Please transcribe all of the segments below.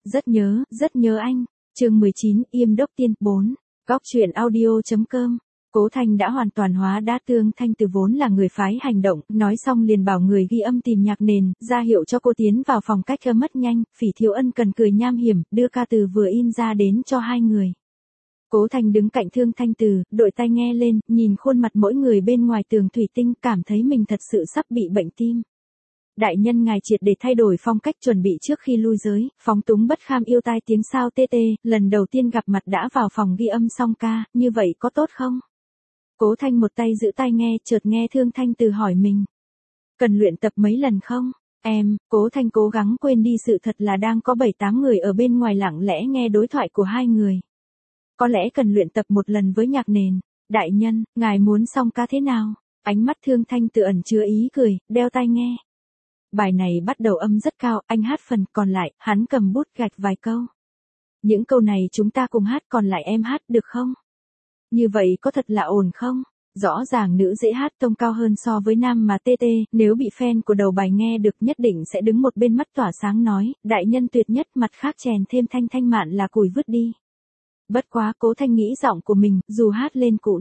Rất nhớ anh. Chương 19, Yêm Đốc Tiên 4. Góc truyện audio.com. Cố Thanh đã hoàn toàn hóa đá Tương Thanh Từ vốn là người phái hành động, nói xong liền bảo người ghi âm tìm nhạc nền, ra hiệu cho cô tiến vào phòng cách âm mất nhanh, Phỉ Thiếu Ân cần cười nham hiểm, đưa ca từ vừa in ra đến cho hai người. Cố Thanh đứng cạnh Thương Thanh Từ, đội tai nghe lên, nhìn khuôn mặt mỗi người bên ngoài tường thủy tinh, cảm thấy mình thật sự sắp bị bệnh tim. Đại nhân ngài triệt để thay đổi phong cách chuẩn bị trước khi lui giới, phóng túng bất kham yêu tai tiếng sao tê tê, lần đầu tiên gặp mặt đã vào phòng ghi âm xong ca, như vậy có tốt không? Cố Thanh một tay giữ tai nghe, chợt nghe Thương Thanh Từ hỏi mình. Cần luyện tập mấy lần không? Cố Thanh cố gắng quên đi sự thật là đang có 7-8 người ở bên ngoài lặng lẽ nghe đối thoại của hai người. Có lẽ cần luyện tập một lần với nhạc nền. Đại nhân, ngài muốn xong ca thế nào? Ánh mắt Thương Thanh Từ ẩn chứa ý cười, đeo tai nghe. Bài này bắt đầu âm rất cao, anh hát phần, còn lại, hắn cầm bút gạch vài câu. Những câu này chúng ta cùng hát, còn lại em hát được không? Như vậy có thật là ổn không? Rõ ràng nữ dễ hát tông cao hơn so với nam mà tê tê, nếu bị fan của đầu bài nghe được nhất định sẽ đứng một bên mắt tỏa sáng nói, đại nhân tuyệt nhất, mặt khác chèn thêm thanh thanh mạn là cùi vứt đi. Bất quá Cố Thanh nghĩ giọng của mình, dù hát lên cũng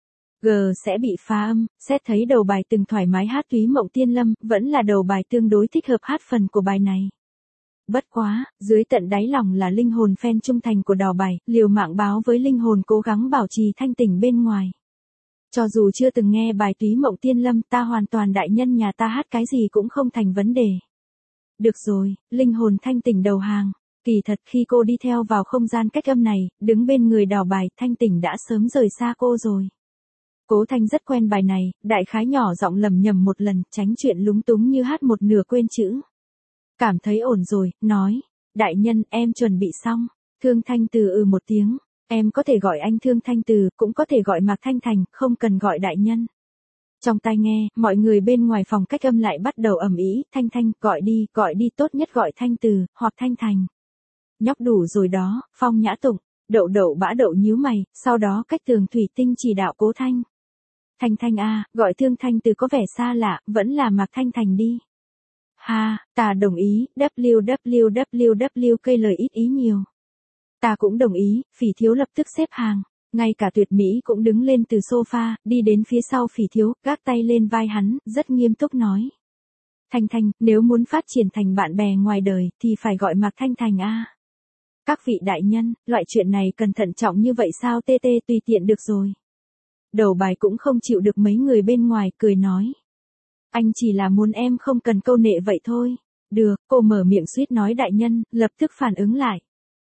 sẽ bị phá âm, xét thấy đầu bài từng thoải mái hát Túy Mộng Tiên Lâm, vẫn là đầu bài tương đối thích hợp hát phần của bài này. Bất quá, dưới tận đáy lòng là linh hồn fan trung thành của đầu bài, liều mạng báo với linh hồn cố gắng bảo trì thanh tỉnh bên ngoài. Cho dù chưa từng nghe bài Túy Mộng Tiên Lâm, ta hoàn toàn đại nhân nhà ta hát cái gì cũng không thành vấn đề. Được rồi, linh hồn thanh tỉnh đầu hàng. Kỳ thật khi cô đi theo vào không gian cách âm này, đứng bên người đào bài, thanh tỉnh đã sớm rời xa cô rồi. Cố Thanh rất quen bài này, đại khái nhỏ giọng lầm nhầm một lần, tránh chuyện lúng túng như hát một nửa quên chữ. Cảm thấy ổn rồi, nói, đại nhân, em chuẩn bị xong. Thương Thanh Từ một tiếng, em có thể gọi anh Thương Thanh Từ, cũng có thể gọi Mạc Thanh Thành, không cần gọi đại nhân. Trong tai nghe, mọi người bên ngoài phòng cách âm lại bắt đầu ầm ĩ, Thanh Thanh, gọi đi, tốt nhất gọi Thanh Từ, hoặc Thanh Thành. Nhóc đủ rồi đó, Phong Nhã Tụng, Đậu Đậu Bã Đậu nhíu mày, sau đó cách tường thủy tinh chỉ đạo Cố Thanh. Thanh Thanh à, gọi Thương Thanh Từ có vẻ xa lạ, vẫn là Mạc Thanh Thành đi. Ha, ta đồng ý, www cây lời ít ý nhiều. Ta cũng đồng ý, Phỉ Thiếu lập tức xếp hàng, ngay cả Tuyệt Mỹ cũng đứng lên từ sofa, đi đến phía sau Phỉ Thiếu, gác tay lên vai hắn, rất nghiêm túc nói. Thanh Thanh, nếu muốn phát triển thành bạn bè ngoài đời, thì phải gọi Mạc Thanh Thành a. Các vị đại nhân, loại chuyện này cần thận trọng như vậy sao tê tê tùy tiện được rồi. Đầu bài cũng không chịu được mấy người bên ngoài, cười nói. Anh chỉ là muốn em không cần câu nệ vậy thôi. Được, cô mở miệng suýt nói đại nhân, lập tức phản ứng lại.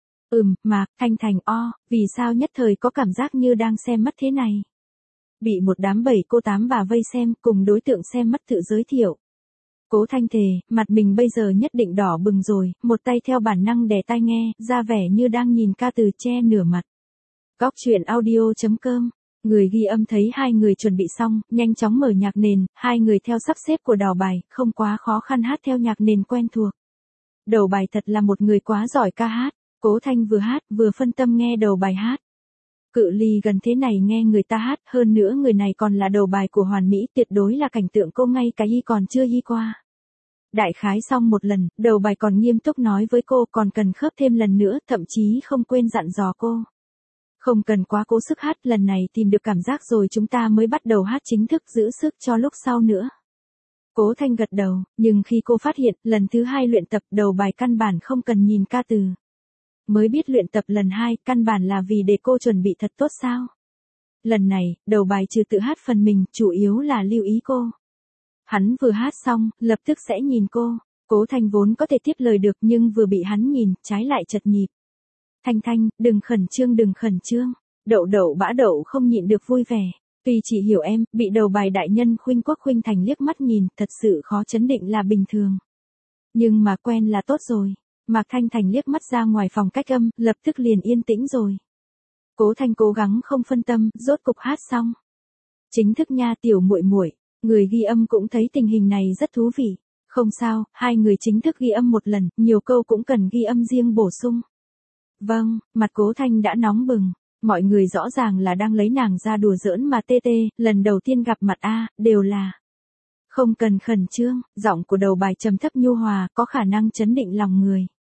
Mạc Thanh Thành vì sao nhất thời có cảm giác như đang xem mắt thế này. Bị một đám 7 cô 8 bà vây xem, cùng đối tượng xem mắt tự giới thiệu. Cố Thanh thề, mặt mình bây giờ nhất định đỏ bừng rồi, một tay theo bản năng đè tai nghe, ra vẻ như đang nhìn ca từ che nửa mặt. Góc truyện audio.com. Người ghi âm thấy hai người chuẩn bị xong, nhanh chóng mở nhạc nền, hai người theo sắp xếp của đào bài, không quá khó khăn hát theo nhạc nền quen thuộc. Đầu bài thật là một người quá giỏi ca hát, Cố Thanh vừa hát, vừa phân tâm nghe đầu bài hát. Cự ly gần thế này nghe người ta hát, hơn nữa người này còn là đầu bài của Hoàn Mỹ, tuyệt đối là cảnh tượng cô ngay cái y còn chưa y qua. Đại khái xong một lần, đầu bài còn nghiêm túc nói với cô còn cần khớp thêm lần nữa, thậm chí không quên dặn dò cô. Không cần quá cố sức hát, lần này tìm được cảm giác rồi chúng ta mới bắt đầu hát chính thức, giữ sức cho lúc sau nữa. Cố Thanh gật đầu, nhưng khi cô phát hiện, lần thứ 2 luyện tập đầu bài căn bản không cần nhìn ca từ. Mới biết luyện tập lần 2, căn bản là vì để cô chuẩn bị thật tốt sao. Lần này, đầu bài trừ tự hát phần mình, chủ yếu là lưu ý cô. Hắn vừa hát xong, lập tức sẽ nhìn cô. Cố Thanh vốn có thể tiếp lời được nhưng vừa bị hắn nhìn, trái lại chật nhịp. Thanh Thanh, đừng khẩn trương. Đậu Đậu Bã Đậu không nhịn được vui vẻ. Tuy chỉ hiểu em, bị đầu bài đại nhân Khuynh Quốc Khuynh Thành liếc mắt nhìn, thật sự khó chấn định là bình thường. Nhưng mà quen là tốt rồi. Mạc Thanh Thành liếc mắt ra ngoài phòng cách âm, lập tức liền yên tĩnh rồi. Cố Thanh cố gắng không phân tâm, rốt cục hát xong. Chính thức nha tiểu muội muội, người ghi âm cũng thấy tình hình này rất thú vị. Không sao, hai người chính thức ghi âm một lần, nhiều câu cũng cần ghi âm riêng bổ sung. Vâng, mặt Cố Thanh đã nóng bừng. Mọi người rõ ràng là đang lấy nàng ra đùa giỡn mà tê tê, lần đầu tiên gặp mặt đều là. Không cần khẩn trương, giọng của đầu bài trầm thấp nhu hòa, có khả năng chấn định lòng người.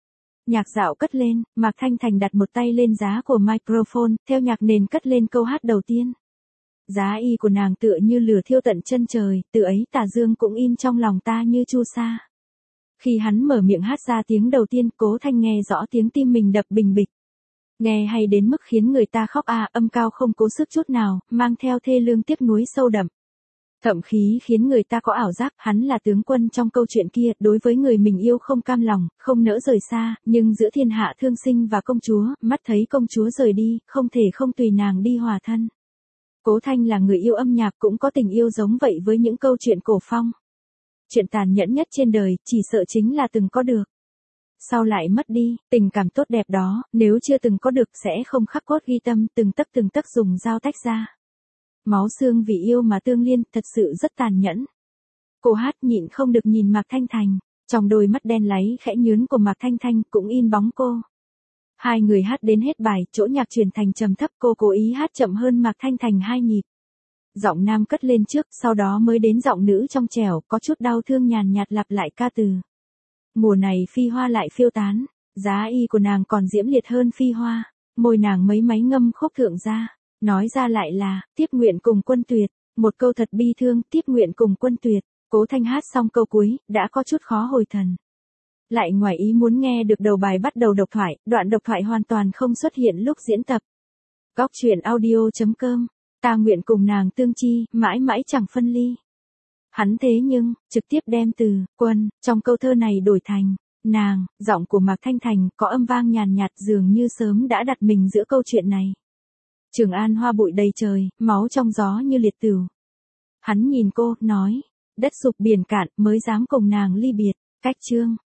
Nhạc dạo cất lên, Mạc Thanh Thành đặt một tay lên giá của microphone, theo nhạc nền cất lên câu hát đầu tiên. Giá y của nàng tựa như lửa thiêu tận chân trời, từ ấy tà dương cũng in trong lòng ta như chu sa. Khi hắn mở miệng hát ra tiếng đầu tiên, Cố Thanh nghe rõ tiếng tim mình đập bình bịch. Nghe hay đến mức khiến người ta khóc âm cao không cố sức chút nào, mang theo thê lương tiếc nuối sâu đậm. Thậm chí khiến người ta có ảo giác hắn là tướng quân trong câu chuyện kia, đối với người mình yêu không cam lòng, không nỡ rời xa, nhưng giữa thiên hạ thương sinh và công chúa, mắt thấy công chúa rời đi, không thể không tùy nàng đi hòa thân. Cố Thanh là người yêu âm nhạc cũng có tình yêu giống vậy với những câu chuyện cổ phong. Chuyện tàn nhẫn nhất trên đời, chỉ sợ chính là từng có được. Sau lại mất đi, tình cảm tốt đẹp đó, nếu chưa từng có được sẽ không khắc cốt ghi tâm, từng tấc dùng dao tách ra. Máu xương vì yêu mà tương liên, thật sự rất tàn nhẫn. Cô hát nhịn không được nhìn Mạc Thanh Thành, trong đôi mắt đen láy khẽ nhướn của Mạc Thanh Thành cũng in bóng cô. Hai người hát đến hết bài, chỗ nhạc chuyển thành trầm thấp, cô cố ý hát chậm hơn Mạc Thanh Thành 2 nhịp. Giọng nam cất lên trước, sau đó mới đến giọng nữ trong trẻo, có chút đau thương nhàn nhạt lặp lại ca từ. Mùa này phi hoa lại phiêu tán, giá y của nàng còn diễm liệt hơn phi hoa, môi nàng mấy máy ngâm khúc thượng ra, nói ra lại là, tiếp nguyện cùng quân tuyệt, một câu thật bi thương, tiếp nguyện cùng quân tuyệt. Cố Thanh hát xong câu cuối, đã có chút khó hồi thần. Lại ngoài ý muốn nghe được đầu bài bắt đầu độc thoại, đoạn độc thoại hoàn toàn không xuất hiện lúc diễn tập. Góc truyện audio.com, ta nguyện cùng nàng tương chi, mãi mãi chẳng phân ly. Hắn thế nhưng, trực tiếp đem từ, quân, trong câu thơ này đổi thành, nàng, giọng của Mạc Thanh Thành có âm vang nhàn nhạt dường như sớm đã đặt mình giữa câu chuyện này. Trường An hoa bụi đầy trời, máu trong gió như liệt tửu. Hắn nhìn cô, nói, đất sụp biển cạn mới dám cùng nàng ly biệt, cách chương.